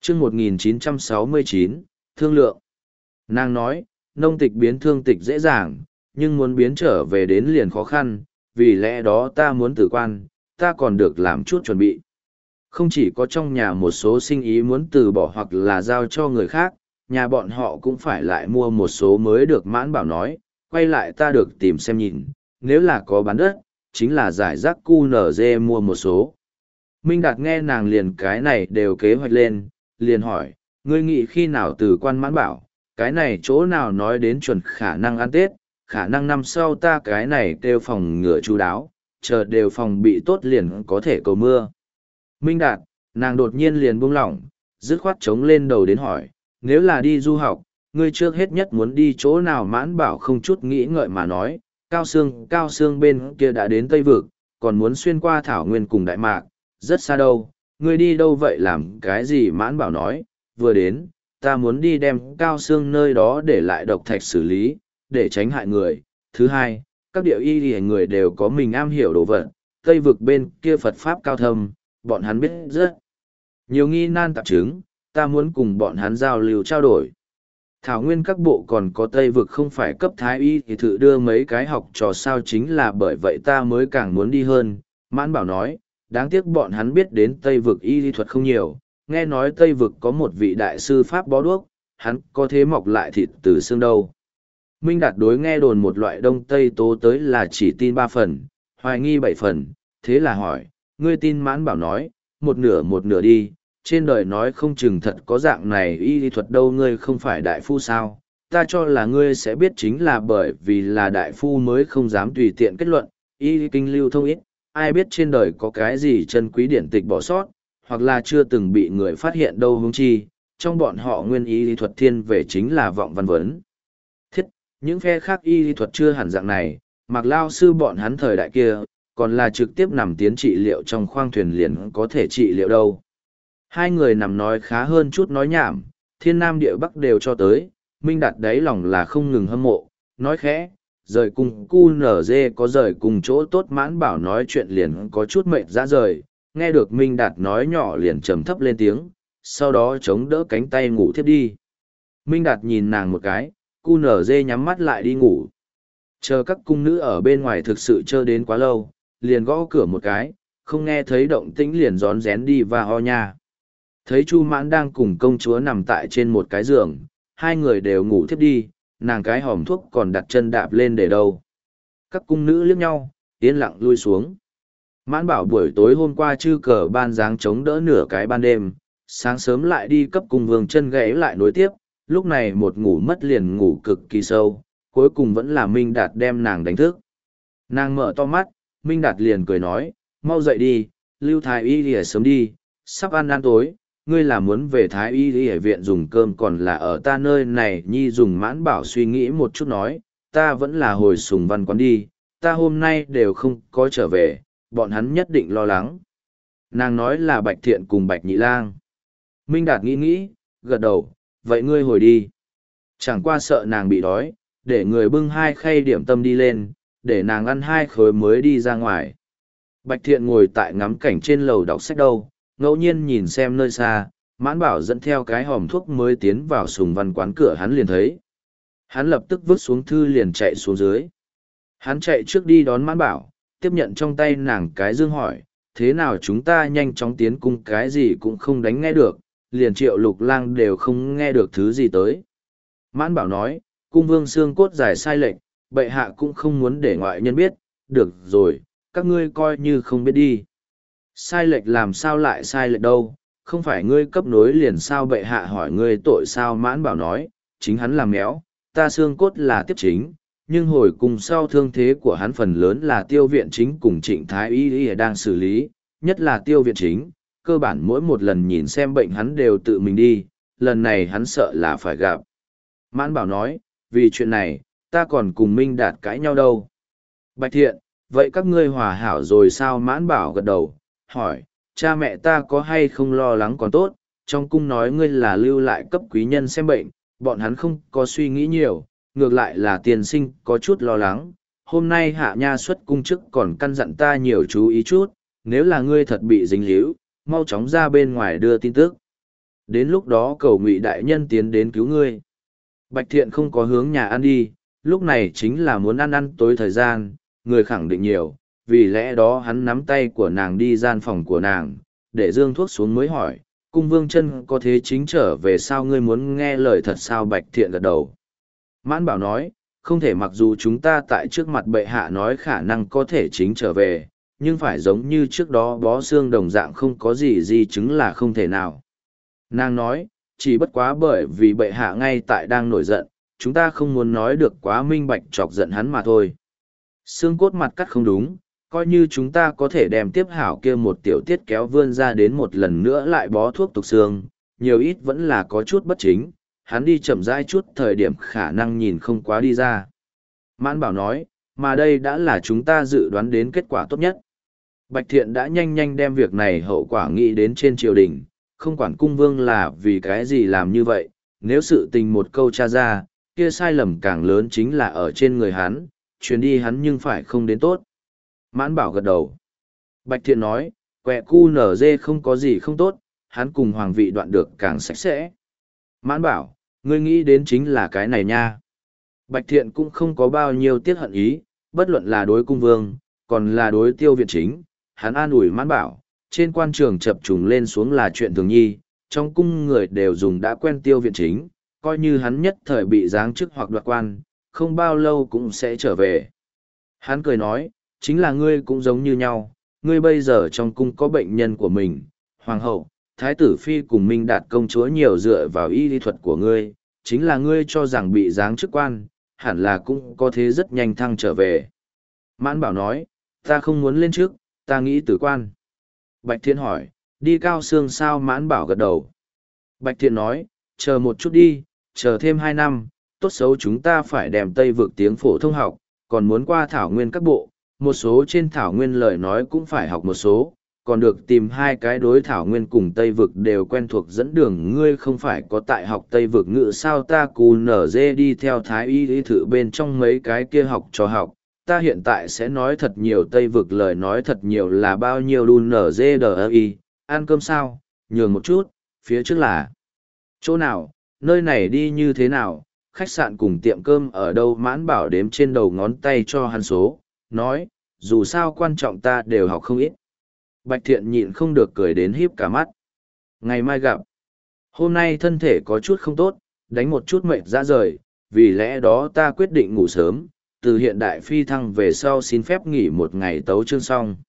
chương 1969, thương lượng. Nàng nói, nông tịch biến thương tịch dễ dàng, nhưng muốn biến trở về đến liền khó khăn, vì lẽ đó ta muốn tử quan, ta còn được làm chút chuẩn bị. Không chỉ có trong nhà một số sinh ý muốn từ bỏ hoặc là giao cho người khác, nhà bọn họ cũng phải lại mua một số mới được. Mãn Bảo nói, quay lại ta được tìm xem nhìn, nếu là có bán đất, chính là giải rác QNZ mua một số. Minh Đạt nghe nàng liền cái này đều kế hoạch lên, liền hỏi, ngươi nghĩ khi nào từ quan. Mãn Bảo, cái này chỗ nào nói đến chuẩn khả năng ăn Tết, khả năng năm sau ta cái này kêu phòng ngừa chú đáo, chờ đều phòng bị tốt liền có thể cầu mưa. Minh Đạt, nàng đột nhiên liền buông lỏng, dứt khoát chống lên đầu đến hỏi, nếu là đi du học, ngươi trước hết nhất muốn đi chỗ nào? Mãn Bảo không chút nghĩ ngợi mà nói, Cao Sương bên kia đã đến Tây Vực, còn muốn xuyên qua Thảo Nguyên cùng Đại Mạc, rất xa đâu, ngươi đi đâu vậy làm cái gì? Mãn Bảo nói, vừa đến, ta muốn đi đem Cao Sương nơi đó để lại độc thạch xử lý, để tránh hại người. Thứ hai, các địa y thì người đều có mình am hiểu đồ vật, Tây Vực bên kia Phật Pháp cao thâm, bọn hắn biết rất nhiều nghi nan tạp chứng, ta muốn cùng bọn hắn giao lưu trao đổi. Thảo Nguyên các bộ còn có Tây Vực không phải cấp thái y thì thử đưa mấy cái học trò sao, chính là bởi vậy ta mới càng muốn đi hơn. Mãn Bảo nói, đáng tiếc bọn hắn biết đến Tây Vực y lý thuật không nhiều, nghe nói Tây Vực có một vị đại sư Pháp bó đuốc, hắn có thế mọc lại thịt từ xương đâu. Minh Đạt đối nghe đồn một loại đông tây tố tới là chỉ tin 3 phần, hoài nghi 7 phần, thế là hỏi, ngươi tin? Mãn Bảo nói, một nửa đi, trên đời nói không chừng thật có dạng này y lý thuật đâu. Ngươi không phải đại phu sao, ta cho là ngươi sẽ biết, chính là bởi vì là đại phu mới không dám tùy tiện kết luận, y kinh lưu thông ít, ai biết trên đời có cái gì chân quý điển tịch bỏ sót, hoặc là chưa từng bị người phát hiện đâu. Huống chi, trong bọn họ nguyên y lý thuật thiên về chính là vọng văn vấn. Thiết, những phe khác y lý thuật chưa hẳn dạng này, Mạc Lao sư bọn hắn thời đại kia, còn là trực tiếp nằm tiến trị liệu trong khoang thuyền liền có thể trị liệu đâu. Hai người nằm nói khá hơn chút nói nhảm, thiên nam địa bắc đều cho tới, Minh Đạt đáy lòng là không ngừng hâm mộ, nói khẽ, rời cùng QNZ có rời cùng chỗ tốt. Mãn Bảo nói chuyện liền có chút mệt ra rời, nghe được Minh Đạt nói nhỏ liền trầm thấp lên tiếng, sau đó chống đỡ cánh tay ngủ thiếp đi. Minh Đạt nhìn nàng một cái, QNZ nhắm mắt lại đi ngủ. Chờ các cung nữ ở bên ngoài thực sự chờ đến quá lâu, liền gõ cửa một cái, không nghe thấy động tĩnh liền rón rén đi và ho nha. Thấy Chu Mãn đang cùng công chúa nằm tại trên một cái giường, hai người đều ngủ thiếp đi, nàng cái hòm thuốc còn đặt chân đạp lên để đâu. Các cung nữ liếc nhau, yên lặng lui xuống. Mãn Bảo buổi tối hôm qua chư cờ ban dáng chống đỡ nửa cái ban đêm, sáng sớm lại đi cấp cung vương chân gãy lại nối tiếp, lúc này một ngủ mất liền ngủ cực kỳ sâu, cuối cùng vẫn là Minh Đạt đem nàng đánh thức. Nàng mở to mắt, Minh Đạt liền cười nói, mau dậy đi, lưu thái y lìa sớm đi, sắp ăn tối, ngươi là muốn về thái y lìa viện dùng cơm còn là ở ta nơi này nhi dùng? Mãn Bảo suy nghĩ một chút nói, ta vẫn là hồi Sùng Văn quán đi, ta hôm nay đều không có trở về, bọn hắn nhất định lo lắng. Nàng nói là Bạch Thiện cùng Bạch Nhị Lang. Minh Đạt nghĩ, gật đầu, vậy ngươi hồi đi. Chẳng qua sợ nàng bị đói, để người bưng 2 khay điểm tâm đi lên, để nàng ăn 2 khối mới đi ra ngoài. Bạch Thiện ngồi tại ngắm cảnh trên lầu đọc sách đâu, ngẫu nhiên nhìn xem nơi xa, Mãn Bảo dẫn theo cái hòm thuốc mới tiến vào Sùng Văn quán, cửa hắn liền thấy. Hắn lập tức vứt xuống thư liền chạy xuống dưới. Hắn chạy trước đi đón Mãn Bảo, tiếp nhận trong tay nàng cái dương hỏi, thế nào chúng ta nhanh chóng tiến cung, cái gì cũng không đánh nghe được, liền Triệu Lục Lang đều không nghe được thứ gì tới. Mãn Bảo nói, cung vương xương cốt dài sai lệch, bệ hạ cũng không muốn để ngoại nhân biết, được rồi, các ngươi coi như không biết đi. Sai lệch làm sao lại sai lệch đâu, không phải ngươi cấp nối liền sao? Bệ hạ hỏi ngươi tội sao? Mãn Bảo nói, chính hắn làm méo, ta xương cốt là tiếp chính, nhưng hồi cùng sau thương thế của hắn phần lớn là Tiêu viện chính cùng Trịnh Thái y đang xử lý, nhất là Tiêu viện chính, cơ bản mỗi một lần nhìn xem bệnh hắn đều tự mình đi, lần này hắn sợ là phải gặp. Mãn Bảo nói, vì chuyện này, ta còn cùng Minh Đạt cãi nhau đâu. Bạch Thiện, vậy các ngươi hòa hảo rồi sao? Mãn Bảo gật đầu, hỏi, cha mẹ ta có hay không lo lắng còn tốt, trong cung nói ngươi là lưu lại cấp quý nhân xem bệnh, bọn hắn không có suy nghĩ nhiều, ngược lại là tiền sinh có chút lo lắng. Hôm nay hạ nha xuất cung chức còn căn dặn ta nhiều chú ý chút, nếu là ngươi thật bị dính líu, mau chóng ra bên ngoài đưa tin tức. Đến lúc đó cầu Ngụy đại nhân tiến đến cứu ngươi. Bạch Thiện không có hướng nhà ăn đi, lúc này chính là muốn ăn tối thời gian, người khẳng định nhiều, vì lẽ đó hắn nắm tay của nàng đi gian phòng của nàng, để dương thuốc xuống mới hỏi, cung vương chân có thế chính trở về sao, ngươi muốn nghe lời thật sao? Bạch Thiện gật đầu. Mãn Bảo nói, không thể, mặc dù chúng ta tại trước mặt bệ hạ nói khả năng có thể chính trở về, nhưng phải giống như trước đó bó xương đồng dạng không có gì di chứng là không thể nào. Nàng nói, chỉ bất quá bởi vì bệ hạ ngay tại đang nổi giận, chúng ta không muốn nói được quá minh bạch chọc giận hắn mà thôi. Xương cốt mặt cắt không đúng, coi như chúng ta có thể đem tiếp hảo kia một tiểu tiết kéo vươn ra đến một lần nữa lại bó thuốc tục xương, nhiều ít vẫn là có chút bất chính, hắn đi chậm rãi chút thời điểm khả năng nhìn không quá đi ra. Mãn Bảo nói, mà đây đã là chúng ta dự đoán đến kết quả tốt nhất. Bạch Thiện đã nhanh nhanh đem việc này hậu quả nghĩ đến trên triều đình, không quản cung vương là vì cái gì làm như vậy, nếu sự tình một câu tra ra, kia sai lầm càng lớn chính là ở trên người hắn, chuyến đi hắn nhưng phải không đến tốt. Mãn Bảo gật đầu. Bạch Thiện nói, quẹ cu nở dê không có gì không tốt, hắn cùng hoàng vị đoạn được càng sạch sẽ. Mãn Bảo, ngươi nghĩ đến chính là cái này nha. Bạch Thiện cũng không có bao nhiêu tiếc hận ý, bất luận là đối cung vương, còn là đối Tiêu Viện Chính, hắn an ủi Mãn Bảo, trên quan trường chập trùng lên xuống là chuyện thường nhi, trong cung người đều dùng đã quen Tiêu Viện Chính, coi như hắn nhất thời bị giáng chức hoặc đoạt quan, không bao lâu cũng sẽ trở về. Hắn cười nói, chính là ngươi cũng giống như nhau, ngươi bây giờ trong cung có bệnh nhân của mình, hoàng hậu, thái tử phi cùng Minh Đạt công chúa nhiều dựa vào y lý thuật của ngươi, chính là ngươi cho rằng bị giáng chức quan, hẳn là cũng có thế rất nhanh thăng trở về. Mãn Bảo nói, ta không muốn lên trước, ta nghĩ tử quan. Bạch Thiện hỏi, đi Cao Xương sao? Mãn Bảo gật đầu. Bạch Thiện nói, chờ một chút đi, chờ thêm 2 năm, tốt xấu chúng ta phải đem Tây vực tiếng phổ thông học, còn muốn qua thảo nguyên các bộ, một số trên thảo nguyên lời nói cũng phải học một số, còn được tìm 2 cái đối thảo nguyên cùng Tây vực đều quen thuộc dẫn đường. Ngươi không phải có tại học Tây vực ngữ sao? Ta cù nở dê đi theo thái y thử bên trong mấy cái kia học cho học, ta hiện tại sẽ nói thật nhiều Tây vực lời nói thật nhiều là bao nhiêu đu nở dê đờ y, ăn cơm sao, nhường một chút, phía trước là chỗ nào, nơi này đi như thế nào, khách sạn cùng tiệm cơm ở đâu? Mãn Bảo đếm trên đầu ngón tay cho hắn số, nói, dù sao quan trọng ta đều học không ít. Bạch Thiện nhịn không được cười đến híp cả mắt. Ngày mai gặp. Hôm nay thân thể có chút không tốt, đánh một chút mệt ra rời, vì lẽ đó ta quyết định ngủ sớm, từ hiện đại phi thăng về sau xin phép nghỉ 1 ngày tấu chương xong.